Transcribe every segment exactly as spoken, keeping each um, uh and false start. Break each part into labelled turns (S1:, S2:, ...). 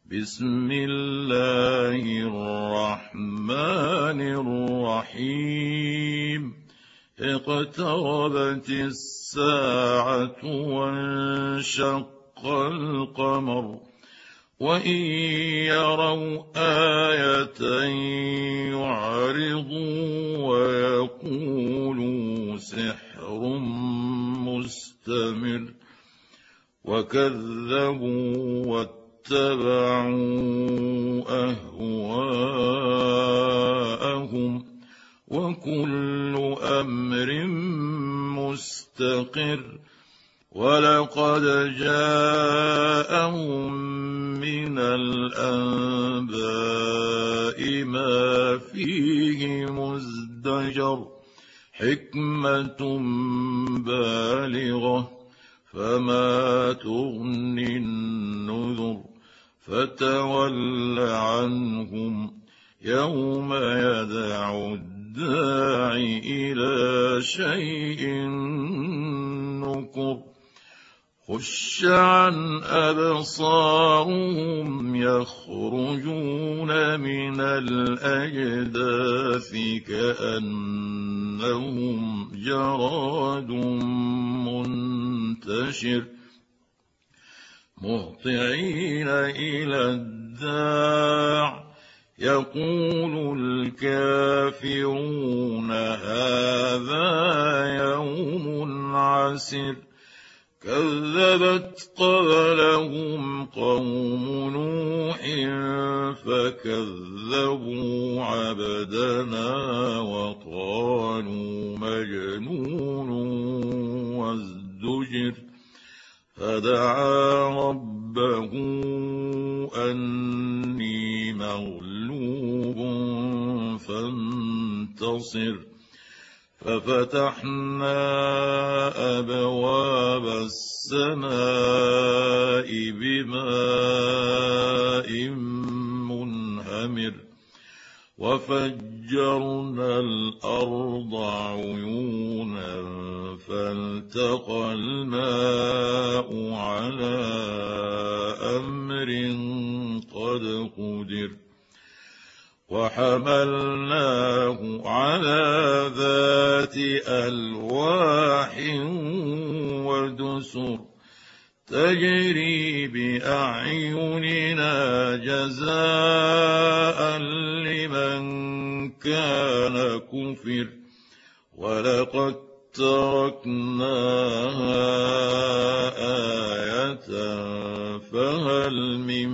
S1: بسم الله الرحمن الرحيم اقتربت الساعة وانشق القمر وإن يروا آية يعرضوا ويقولوا سحر مستمر وكذبوا واتبعوا أهواءهم وكل أمر مستقر ولقد جاءهم من الأنباء ما فيه مزدجر حكمة بالغة فما تغني النذر فتول عنهم يوم يدعو الداعي إلى شيء نكر خش عن أبصارهم يخرجون من الأجداث كأنهم جراد منتشر مهطعين إلى الداع يقول الكافرون هذا يوم عسر كذبت قبلهم قوم نوح فكذبوا عبدنا وقالوا مجنون وازدجر فدعا ربه أني مغلوب فانتصر ففتحنا أبواب السماء بماء منهمر وفجرنا الأرض عيونا فالتقى الماء على أمر قد قدر وحملناه على ذات ألواح ودسر تجري بأعيننا جزاء لمن كان كفر ولقد تركناها آية فهل من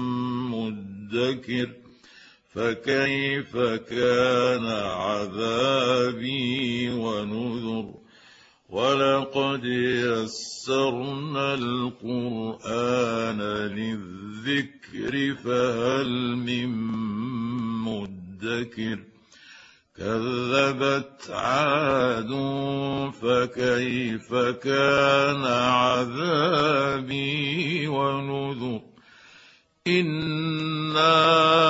S1: مدكر فكيف كان عذابي ونذر ولقد يسرنا القرآن للذكر فهل من مدكر كذبت عاد فكيف كان عذابي ونذر إنا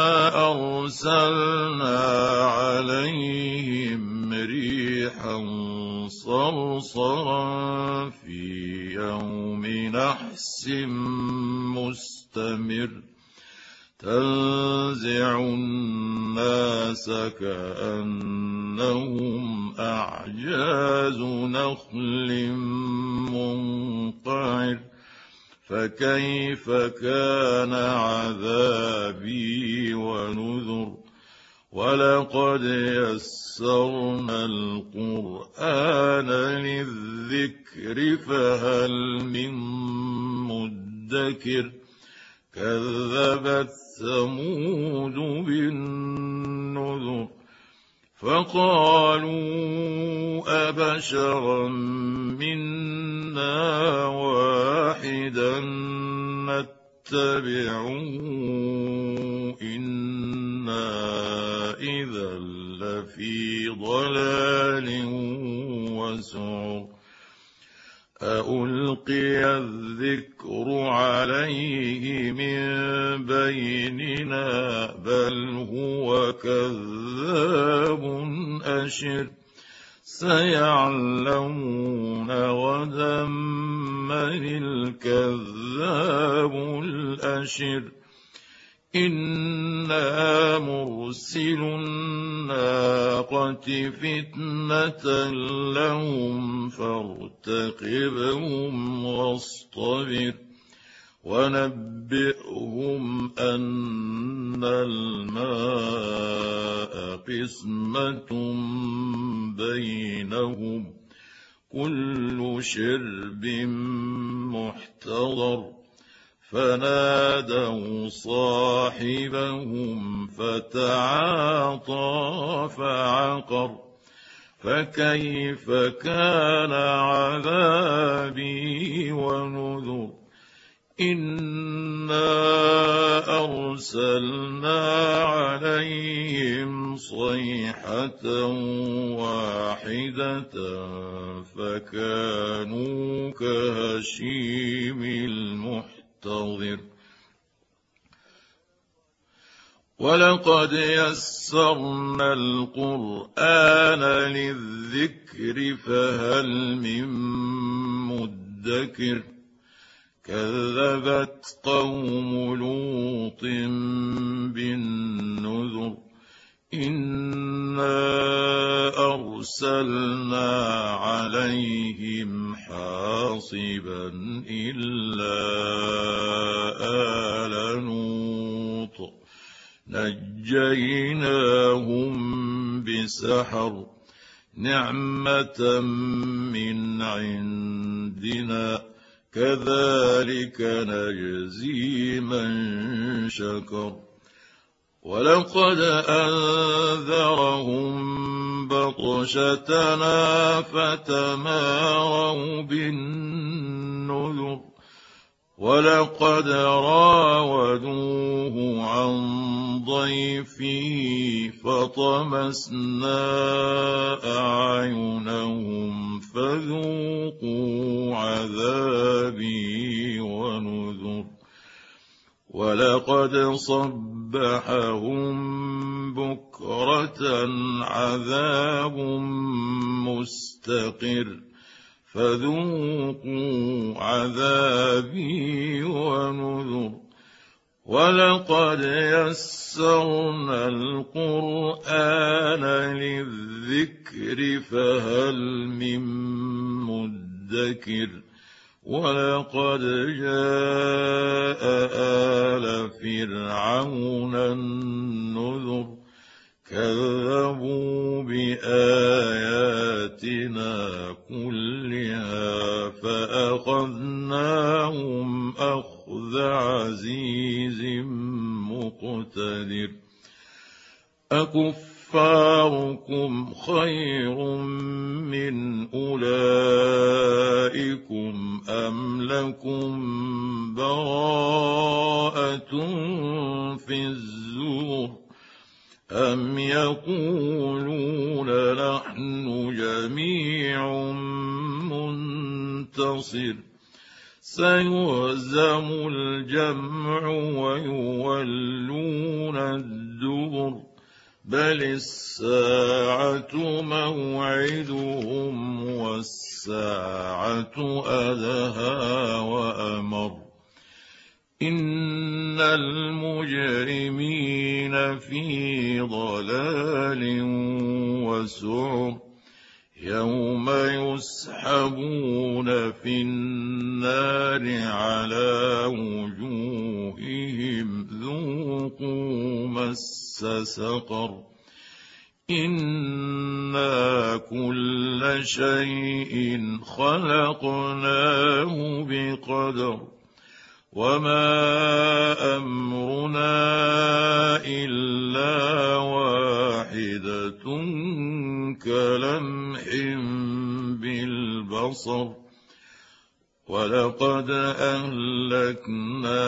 S1: أرسلنا عليهم ريحا صرصرا في يوم نحس مستمر تنزع الناس كأنهم أعجاز نخل منقعر فكيف كان عذابي ونذر ولقد يسرنا القرآن للذكر فهل من مدكر كذبت ثمود بالنذر فقالوا أبشرا منا واحدا نتبعه إنا إذا لفي ضلال وسعر أألقي الذكر عليه من بيننا بل هو كذاب أشر سيعلمون غدا من الكذاب الأشر إنا مرسل الناقة فتنة لهم فارتقبهم واصطبر ونبئهم أن الماء قسمة بينهم كل شرب محتضر فنادوا صاحبهم فتعاطى فعقر فكيف كان عذابي ونذر إنا أرسلنا عليهم صيحة واحدة فكانوا كهشيم المحتضر ولقد يسرنا القرآن للذكر فهل من مدكر كذبت قوم لوط بالنذر إنا أرسلنا عليهم حاصبا إلا آل لوط نجيناهم بسحر نعمة من عندنا كذلك نجزي من شكر ولقد أنذرهم بطشتنا فتماروا بالنذر ولقد راودوه عن ضيفه فطمسنا أعينهم فذوقوا عذابي ونذر ولقد صبحهم بكرة عذاب مستقر فذوقوا عذابي ونذر ولقد يسرنا القرآن للذكر فهل من مدكر ولقد جاء آل فرعون النذر كذبوا بآياتنا كلها فأخذناهم أخذ عزيز مقتدر أكفاركم خير من أولئكم أم لكم براءة في الزبر أم يقولون نحن جميع منتصر سيهزم الجمع ويولون الدبر بل الساعة موعدهم والساعة أدهى وأمر إن المجرمين في ضلال وسعر يوم يسحبون في النار على وجوههم ذوقوا مس سقر إنا كل شيء خلقناه بقدر وما أمرنا إلا واحدة كلمح بالبصر ولقد أهلكنا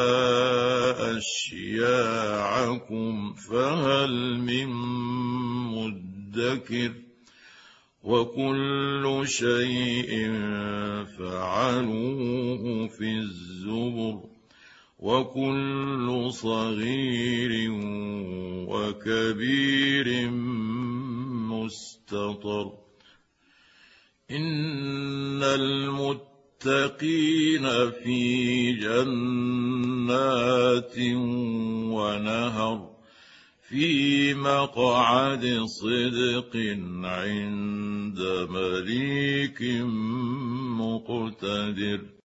S1: أشياعكم فهل من مدكر وكل شيء فعلوه في الزبر وكل صغير وكبير مستطر إن المتقين في جنات ونهر في مقعد صدق عند مليك مقتدر.